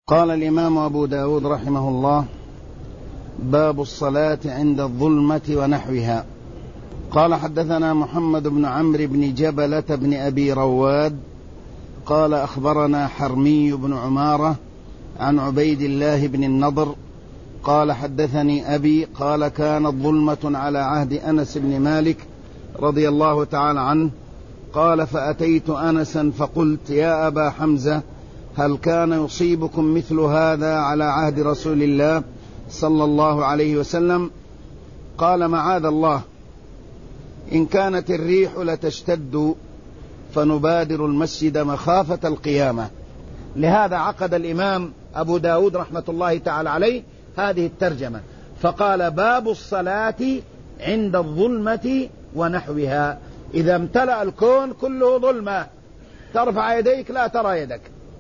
قال الإمام أبو داود رحمه الله: باب الصلاة عند الظلمة ونحوها. قال: حدثنا محمد بن عمرو بن جبلة بن أبي رواد قال: أخبرنا حرمي بن عمارة عن عبيد الله بن النضر قال: حدثني أبي قال: كانت ظلمة على عهد أنس بن مالك رضي الله تعالى عنه قال: فأتيت أنسا فقلت: يا أبا حمزة، هل كان يصيبكم مثل هذا على عهد رسول الله صلى الله عليه وسلم؟ قال: معاذ الله، إن كانت الريح لتشتد فنبادر المسجد مخافة القيامة. لهذا عقد الإمام أبو داود رحمة الله تعالى عليه هذه الترجمة، فقال: باب الصلاة عند الظلمة ونحوها. إذا امتلأ الكون كله ظلمة ترفع يديك لا ترى يدك،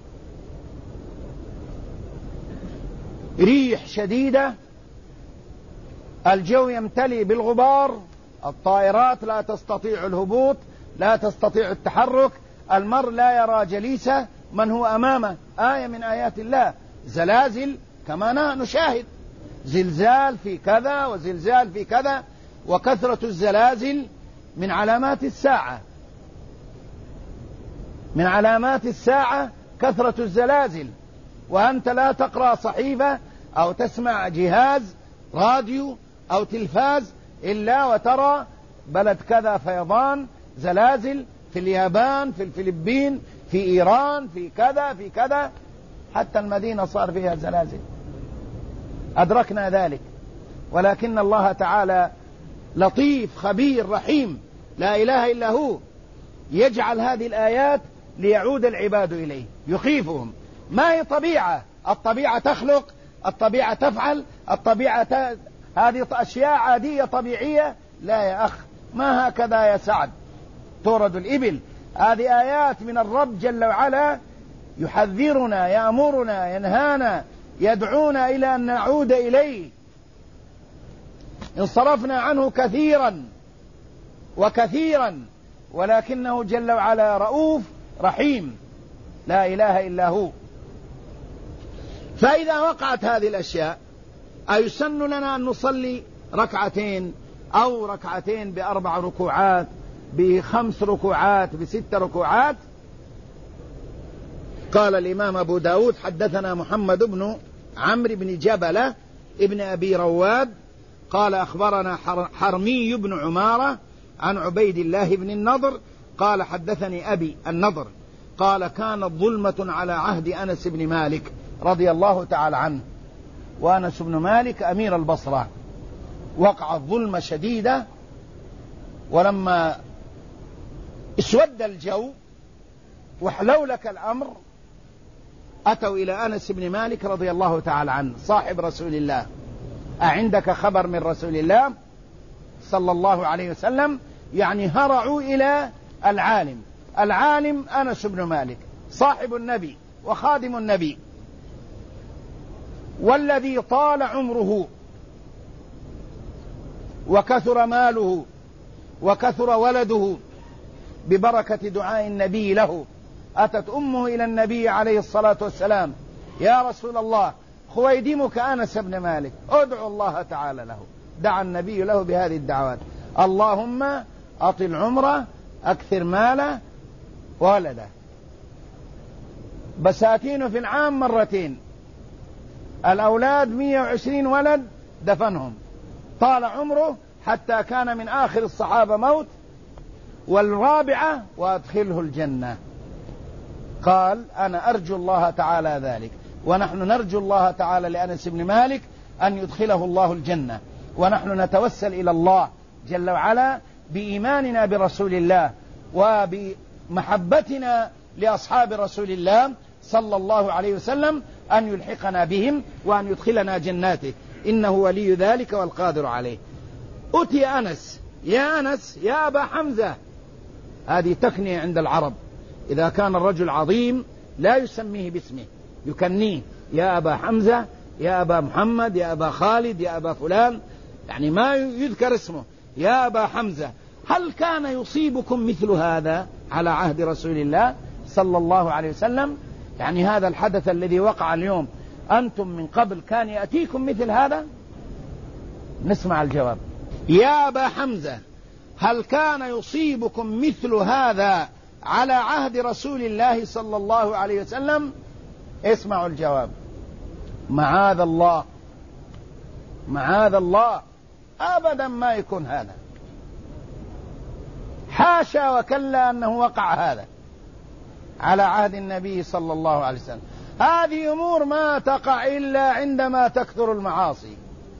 ريح شديدة، الجو يمتلئ بالغبار، الطائرات لا تستطيع الهبوط، لا تستطيع التحرك، المرء لا يرى جليسه من هو أمامه. آية من آيات الله. زلازل كما نشاهد، زلزال في كذا وزلزال في كذا. وكثرة الزلازل من علامات الساعة، من علامات الساعة كثرة الزلازل. وأنت لا تقرأ صحيفة أو تسمع جهاز راديو أو تلفاز إلا وترى بلد كذا فيضان، زلازل في اليابان، في الفلبين، في إيران، في كذا في كذا، حتى المدينة صار فيها زلازل. أدركنا ذلك، ولكن الله تعالى لطيف خبير رحيم لا إله إلا هو، يجعل هذه الآيات ليعود العباد إليه، يخيفهم. ما هي طبيعة؟ الطبيعة تخلق، الطبيعة تفعل، الطبيعة هذه أشياء عادية طبيعية. لا يا أخ، ما هكذا يا سعد تورد الإبل. هذه آيات من الرب جل وعلا، يحذرنا، يأمرنا، ينهانا، يدعونا إلى أن نعود إليه. انصرفنا عنه كثيرا وكثيرا، ولكنه جل وعلا رؤوف رحيم لا إله إلا هو. فإذا وقعت هذه الأشياء أيسن لنا أن نصلي ركعتين أو ركعتين ب4 ركوعات، ب5 ركوعات، ب6 ركوعات؟ قال الإمام أبو داود: حدثنا محمد بن عمرو بن جبلة ابن أبي رواد قال: أخبرنا حرمي بن عمارة عن عبيد الله بن النضر قال: حدثني أبي النضر قال: كانت ظلمة على عهد أنس بن مالك رضي الله تعالى عنه. وأنس بن مالك أمير البصرة. وقعت ظلمة شديدة، ولما اسود الجو وحلولك الأمر أتوا إلى أنس بن مالك رضي الله تعالى عنه صاحب رسول الله: أعندك خبر من رسول الله صلى الله عليه وسلم؟ يعني هرعوا إلى العالم أنس بن مالك صاحب النبي وخادم النبي، والذي طال عمره وكثر ماله وكثر ولده ببركة دعاء النبي له. أتت أمه إلى النبي عليه الصلاة والسلام: يا رسول الله، خويدمك أنس بن مالك، ادعو الله تعالى له. دعا النبي له بهذه الدعوات: اللهم أطل عمره، أكثر ماله وولده. بساتين في العام مرتين، الأولاد 120 ولد دفنهم، طال عمره حتى كان من آخر الصحابة موت. والرابعة: وأدخله الجنة. قال: أنا أرجو الله تعالى ذلك، ونحن نرجو الله تعالى لأنس بن مالك أن يدخله الله الجنة. ونحن نتوسل إلى الله جل وعلا بإيماننا برسول الله وبمحبتنا لأصحاب رسول الله صلى الله عليه وسلم أن يلحقنا بهم وأن يدخلنا جناته، إنه ولي ذلك والقادر عليه. أتي أنس: يا أنس، يا أبا حمزة. هذه تكنية عند العرب، إذا كان الرجل عظيم لا يسميه باسمه، يكنيه: يا أبا حمزة، يا أبا محمد، يا أبا خالد، يا أبا فلان، يعني ما يذكر اسمه. يا أبا حمزة، هل كان يصيبكم مثل هذا على عهد رسول الله صلى الله عليه وسلم؟ يعني هذا الحدث الذي وقع اليوم أنتم من قبل كان يأتيكم مثل هذا؟ نسمع الجواب. يا أبا حمزة هل كان يصيبكم مثل هذا على عهد رسول الله صلى الله عليه وسلم؟ اسمعوا الجواب. معاذ الله، معاذ الله، أبدا ما يكون هذا، حاشا وكلا أنه وقع هذا على عهد النبي صلى الله عليه وسلم. هذه أمور ما تقع إلا عندما تكثر المعاصي،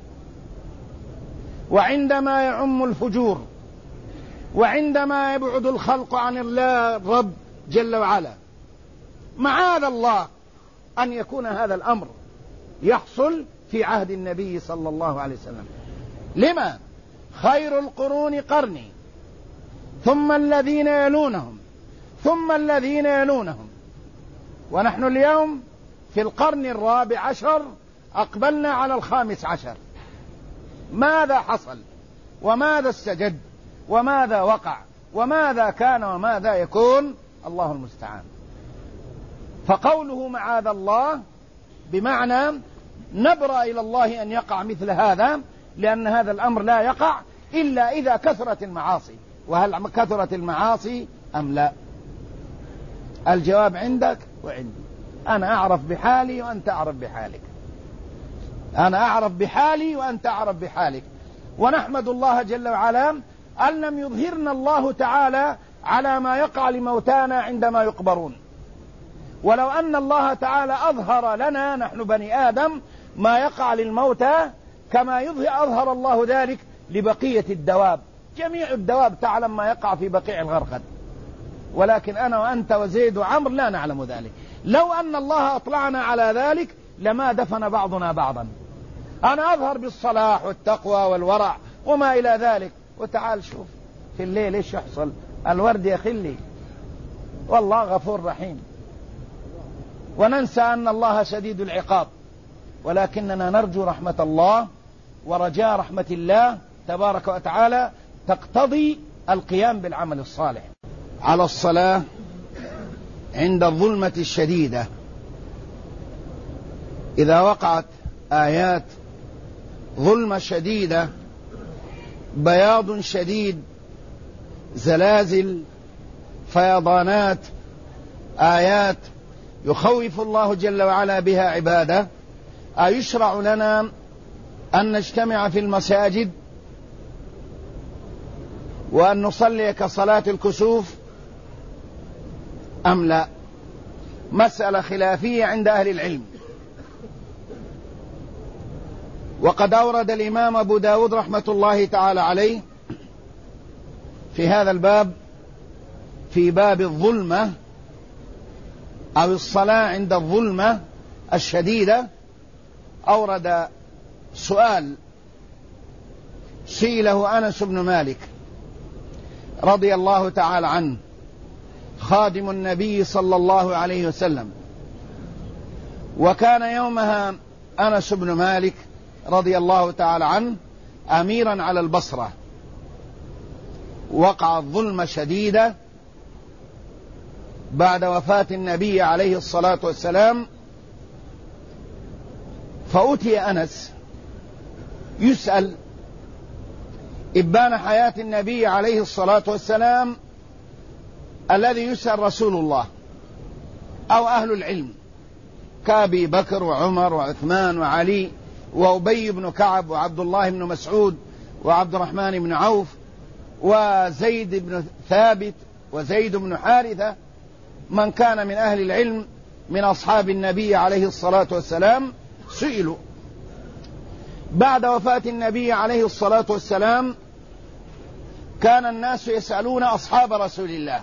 وعندما يعم الفجور، وعندما يبعد الخلق عن الله الرب جل وعلا. معاذ الله أن يكون هذا الأمر يحصل في عهد النبي صلى الله عليه وسلم. لما؟ خير القرون قرني، ثم الذين يلونهم، ثم الذين يلونهم، ونحن اليوم في القرن 14 أقبلنا على 15. ماذا حصل وماذا استجد وماذا وقع وماذا كان وماذا يكون؟ الله المستعان. فقوله معاذ الله بمعنى نبرأ إلى الله أن يقع مثل هذا، لأن هذا الأمر لا يقع إلا إذا كثرت المعاصي. وهل كثرت المعاصي أم لا؟ الجواب عندك وعندي. أنا أعرف بحالي وأنت أعرف بحالك، أنا أعرف بحالي وأنت أعرف بحالك. ونحمد الله جل وعلا أن لم يظهرنا الله تعالى على ما يقع لموتانا عندما يقبرون. ولو أن الله تعالى أظهر لنا نحن بني آدم ما يقع للموتى كما أظهر الله ذلك لبقية الدواب. جميع الدواب تعلم ما يقع في بقيع الغرقد، ولكن أنا وأنت وزيد وعمر لا نعلم ذلك. لو أن الله أطلعنا على ذلك لما دفن بعضنا بعضا. أنا أظهر بالصلاح والتقوى والورع وما إلى ذلك، وتعال شوف في الليل إيش يحصل. الورد يخلي، والله غفور رحيم. وننسى أن الله شديد العقاب، ولكننا نرجو رحمة الله، ورجاء رحمة الله تبارك وتعالى تقتضي القيام بالعمل الصالح. على الصلاة عند الظلمة الشديدة، إذا وقعت آيات ظلمة شديدة، بياض شديد، زلازل، فيضانات، آيات يخوف الله جل وعلا بها عباده، أيشرع لنا أن نجتمع في المساجد وأن نصلي كصلاة الكسوف أم لا؟ مسألة خلافية عند أهل العلم. وقد أورد الإمام أبو داود رحمة الله تعالى عليه في هذا الباب، في باب الظلمة أو الصلاة عند الظلمة الشديدة، أورد سؤال سئله أنس بن مالك رضي الله تعالى عنه، خادم النبي صلى الله عليه وسلم. وكان يومها أنس بن مالك رضي الله تعالى عنه أميرا على البصرة. وقعت ظلمة شديدة بعد وفاة النبي عليه الصلاة والسلام، فأتي أنس يسأل إبان حياة النبي عليه الصلاة والسلام الذي يسأل رسول الله أو أهل العلم كأبي بكر وعمر وعثمان وعلي وأبي بن كعب وعبد الله بن مسعود وعبد الرحمن بن عوف وزيد بن ثابت وزيد بن حارثة، من كان من أهل العلم من أصحاب النبي عليه الصلاة والسلام سئلوا. بعد وفاة النبي عليه الصلاة والسلام كان الناس يسألون أصحاب رسول الله.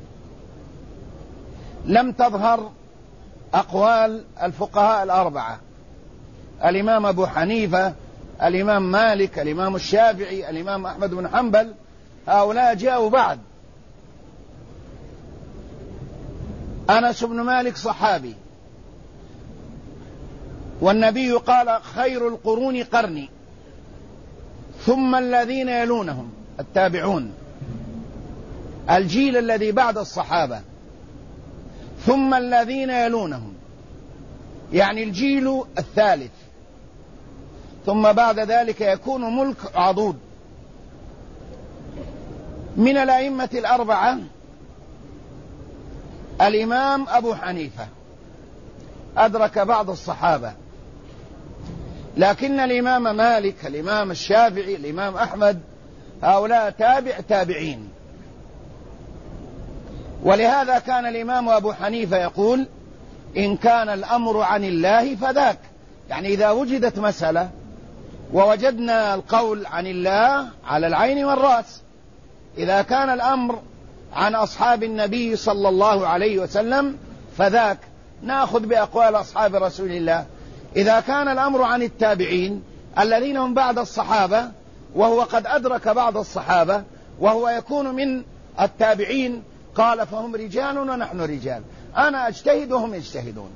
لم تظهر أقوال الفقهاء الأربعة، الإمام أبو حنيفة، الإمام مالك، الإمام الشافعي، الإمام أحمد بن حنبل، هؤلاء جاءوا بعد. أنس بن مالك صحابي، والنبي قال خير القرون قرني ثم الذين يلونهم، التابعون، الجيل الذي بعد الصحابة، ثم الذين يلونهم. يعني الجيل الثالث، ثم بعد ذلك يكون ملك عضوض. من الأئمة الأربعة الإمام أبو حنيفة أدرك بعض الصحابة، لكن الإمام مالك، الإمام الشافعي، الإمام أحمد، هؤلاء تابعين. ولهذا كان الإمام أبو حنيفة يقول: إن كان الأمر عن الله فذاك. يعني إذا وجدت مسألة ووجدنا القول عن الله على العين والرأس. إذا كان الأمر عن أصحاب النبي صلى الله عليه وسلم فذاك، نأخذ بأقوال أصحاب رسول الله. إذا كان الأمر عن التابعين الذين هم بعد الصحابة، وهو قد أدرك بعض الصحابة وهو يكون من التابعين، قال: فهم رجال ونحن رجال، أنا أجتهد وهم يجتهدون.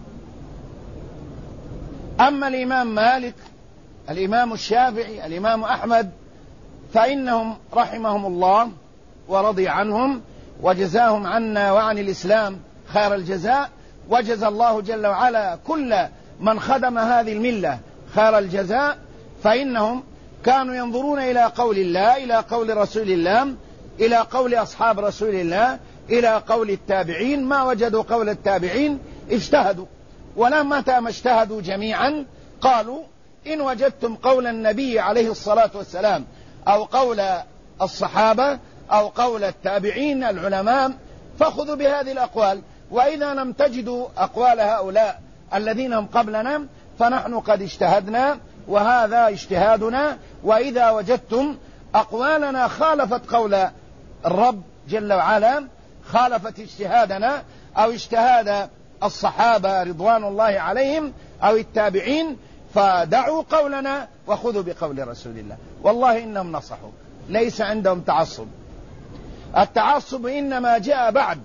أما الإمام مالك، الإمام الشافعي، الإمام أحمد، فإنهم رحمهم الله ورضي عنهم وجزاهم عنا وعن الإسلام خير الجزاء، وجزى الله جل وعلا كل من خدم هذه الملة خير الجزاء. فإنهم كانوا ينظرون إلى قول الله، إلى قول رسول الله، إلى قول أصحاب رسول الله، إلى قول التابعين. ما وجدوا قول التابعين اجتهدوا، ولما متى ما اجتهدوا جميعا قالوا: إن وجدتم قول النبي عليه الصلاة والسلام أو قول الصحابة أو قول التابعين العلماء فخذوا بهذه الأقوال، وإذا لم تجدوا أقوال هؤلاء الذين هم قبلنا فنحن قد اجتهدنا وهذا اجتهادنا. وإذا وجدتم أقوالنا خالفت قول الرب جل وعلا، خالفت اجتهادنا أو اجتهاد الصحابة رضوان الله عليهم أو التابعين، فدعوا قولنا وخذوا بقول رسول الله. والله إنهم نصحوا، ليس عندهم تعصب. التعصب إنما جاء بعد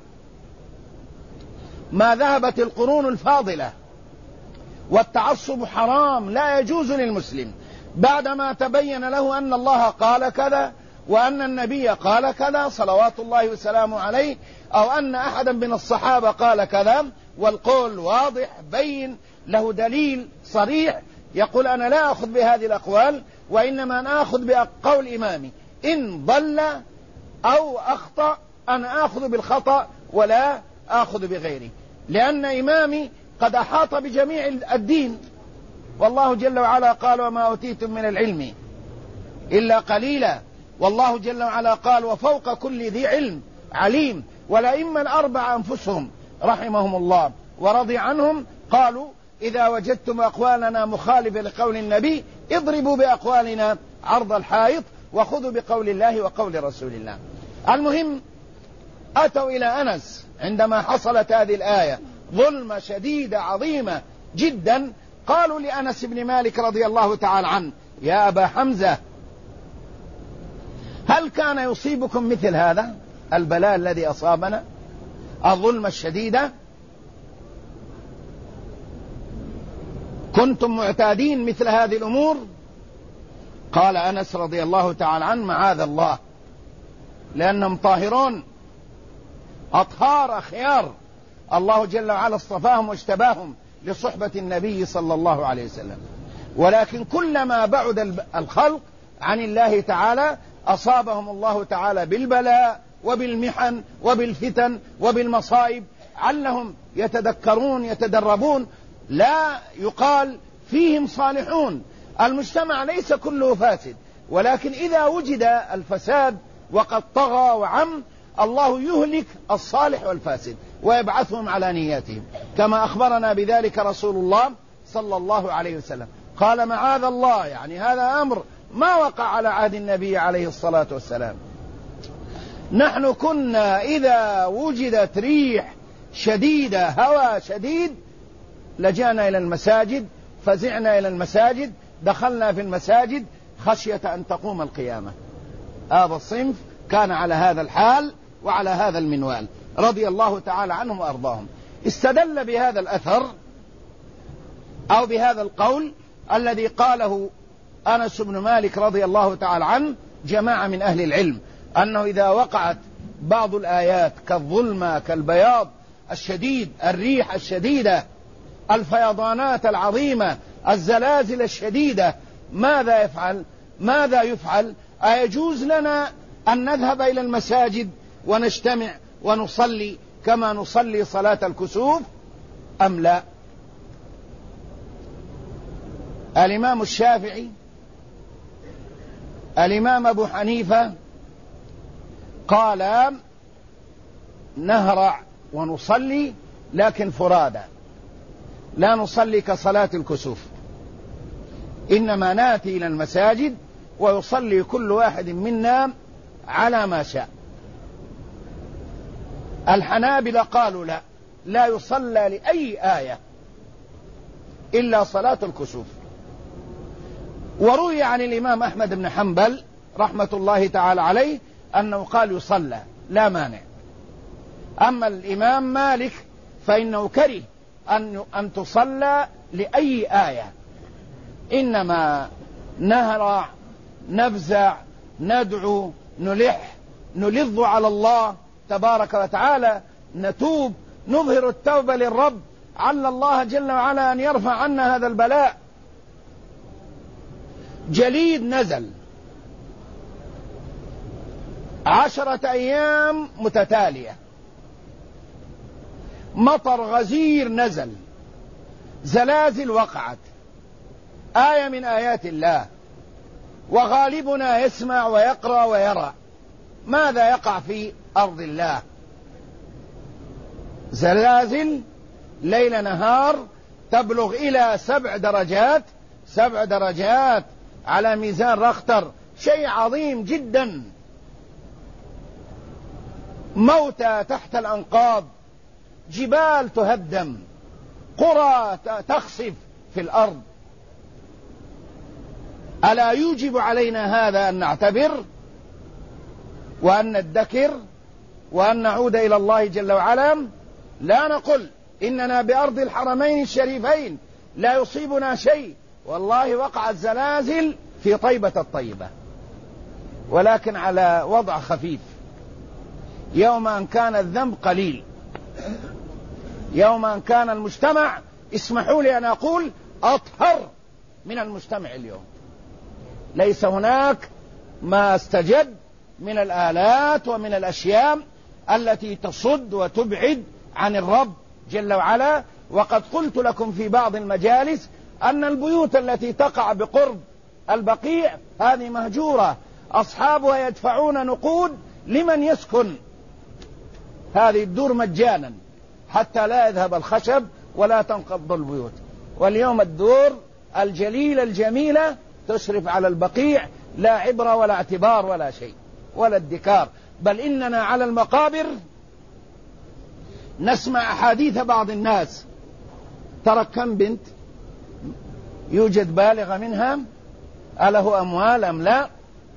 ما ذهبت القرون الفاضلة، والتعصب حرام لا يجوز للمسلم بعدما تبين له أن الله قال كذا وأن النبي قال كذا صلوات الله وسلامه عليه، أو أن أحدا من الصحابة قال كذا، والقول واضح بين له دليل صريح، يقول: أنا لا أخذ بهذه الأقوال، وإنما أنا أخذ بقول إمامي، إن ضل أو أخطأ أنا أخذ بالخطأ ولا أخذ بغيره، لأن إمامي قد أحاط بجميع الدين. والله جل وعلا قال: وما أوتيتم من العلم إلا قليلا. والله جل وعلا قال: وفوق كل ذي علم عليم. والأئمة الأربعة أنفسهم رحمهم الله ورضي عنهم قالوا: إذا وجدتم أقوالنا مخالفة لقول النبي اضربوا بأقوالنا عرض الحائط وخذوا بقول الله وقول رسول الله. المهم، أتوا إلى أنس عندما حصلت هذه الآية ظلمة شديدة عظيمة جدا، قالوا لأنس بن مالك رضي الله تعالى عنه: يا أبا حمزة، هل كان يصيبكم مثل هذا البلاء الذي أصابنا، الظلمة الشديدة؟ كنتم معتادين مثل هذه الأمور؟ قال أنس رضي الله تعالى عنه: معاذ الله، لأنهم طاهرون أطهار أخيار، الله جل وعلا اصطفاهم واجتباهم لصحبة النبي صلى الله عليه وسلم. ولكن كلما بعد الخلق عن الله تعالى أصابهم الله تعالى بالبلاء وبالمحن وبالفتن وبالمصائب، علهم يتذكرون يتدربون. لا يقال فيهم صالحون، المجتمع ليس كله فاسد، ولكن إذا وجد الفساد وقد طغى وعم، الله يهلك الصالح والفاسد ويبعثهم على نياتهم، كما أخبرنا بذلك رسول الله صلى الله عليه وسلم. قال: معاذ الله، يعني هذا أمر ما وقع على عهد النبي عليه الصلاة والسلام. نحن كنا إذا وجدت ريح شديدة، هواء شديد، لجأنا إلى المساجد، فزعنا إلى المساجد، دخلنا في المساجد خشية أن تقوم القيامة. هذا الصنف كان على هذا الحال وعلى هذا المنوال رضي الله تعالى عنهم وأرضاهم. استدل بهذا الأثر أو بهذا القول الذي قاله أنس بن مالك رضي الله تعالى عنه جماعة من أهل العلم، أنه إذا وقعت بعض الآيات كالظلمة كالبياض الشديد الريح الشديدة الفيضانات العظيمة، الزلازل الشديدة، ماذا يفعل؟ أيجوز لنا أن نذهب إلى المساجد ونجتمع ونصلي كما نصلي صلاة الكسوف أم لا؟ الإمام الشافعي، الإمام أبو حنيفة قال نهرع ونصلي لكن فرادا، لا نصلي كصلاة الكسوف، إنما نأتي إلى المساجد ويصلي كل واحد منا على ما شاء. الحنابلة قالوا لا يصلى لأي آية إلا صلاة الكسوف. وروي عن الإمام أحمد بن حنبل رحمة الله تعالى عليه أنه قال يصلى لا مانع. أما الإمام مالك فإنه كره أن تصلى لأي آية، إنما نهرع، نفزع، ندعو، نلح، نلظ على الله تبارك وتعالى، نتوب، نظهر التوبة للرب، عل الله جل وعلا أن يرفع عنا هذا البلاء. جليد نزل 10 أيام متتالية، مطر غزير نزل، زلازل وقعت، آية من آيات الله، وغالبنا يسمع ويقرأ ويرى ماذا يقع في أرض الله. زلازل ليل نهار تبلغ إلى 7 درجات على ميزان رختر، شيء عظيم جدا. موتى تحت الأنقاض، جبال تهدم، قرى تخسف في الأرض. ألا يوجب علينا هذا أن نعتبر وأن ندكر وأن نعود إلى الله جل وعلا؟ لا نقل إننا بأرض الحرمين الشريفين لا يصيبنا شيء، والله وقعت زلازل في طيبة الطيبة، ولكن على وضع خفيف. يوم أن كان الذنب قليل، يوم أن كان المجتمع، اسمحوا لي أن أقول، أطهر من المجتمع اليوم. ليس هناك ما استجد من الآلات ومن الأشياء التي تصد وتبعد عن الرب جل وعلا. وقد قلت لكم في بعض المجالس أن البيوت التي تقع بقرب البقيع هذه مهجورة، أصحابها يدفعون نقود لمن يسكن هذه الدور مجانا حتى لا يذهب الخشب ولا تنقض البيوت. واليوم الدور الجليلة الجميلة تشرف على البقيع، لا عبرة ولا اعتبار ولا شيء ولا ادكار، بل إننا على المقابر نسمع أحاديث بعض الناس. ترى كم بنت يوجد بالغة منها، أله أموال أم لا،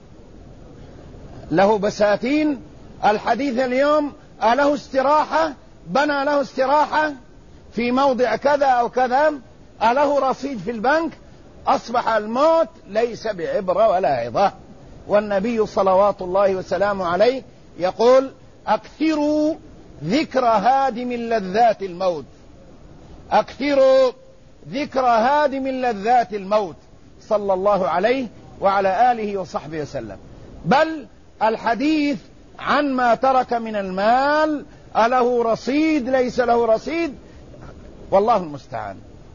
له بساتين. الحديث اليوم أله استراحة، بنى له استراحة في موضع كذا أو كذا، أله رصيد في البنك. أصبح الموت ليس بعبرة ولا عظة. والنبي صلوات الله وسلامه عليه يقول أكثروا ذكر هادم لذات الموت، أكثروا ذكر هادم لذات الموت، صلى الله عليه وعلى آله وصحبه وسلم. بل الحديث عن ما ترك من المال، أله رصيد ليس له رصيد، والله المستعان.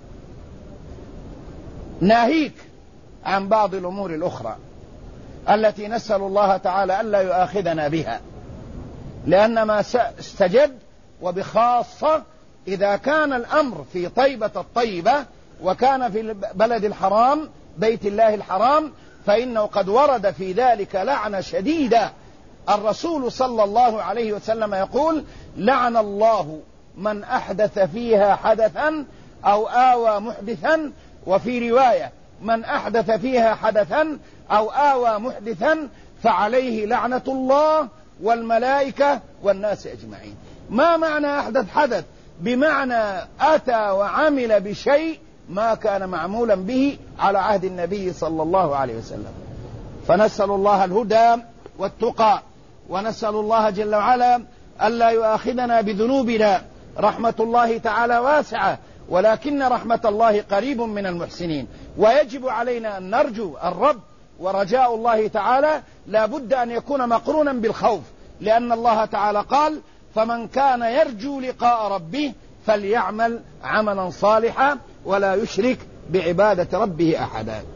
ناهيك عن بعض الأمور الأخرى التي نسأل الله تعالى ألا يؤاخذنا بها، لأن ما استجد، وبخاصة إذا كان الأمر في طيبة الطيبة وكان في البلد الحرام بيت الله الحرام، فإنه قد ورد في ذلك لعنة شديدة. الرسول صلى الله عليه وسلم يقول لعن الله من أحدث فيها حدثا أو آوى محدثا، وفي رواية من أحدث فيها حدثا أو آوى محدثا فعليه لعنة الله والملائكة والناس أجمعين. ما معنى أحدث حدث؟ بمعنى أتى وعمل بشيء ما كان معمولا به على عهد النبي صلى الله عليه وسلم. فنسأل الله الهدى والتقى، ونسأل الله جل وعلا ألا يؤاخذنا بذنوبنا. رحمة الله تعالى واسعة، ولكن رحمة الله قريب من المحسنين، ويجب علينا أن نرجو الرب، ورجاء الله تعالى لا بد أن يكون مقرونا بالخوف، لأن الله تعالى قال: فمن كان يرجو لقاء ربه فليعمل عملا صالحا ولا يشرك بعبادة ربه أحدا.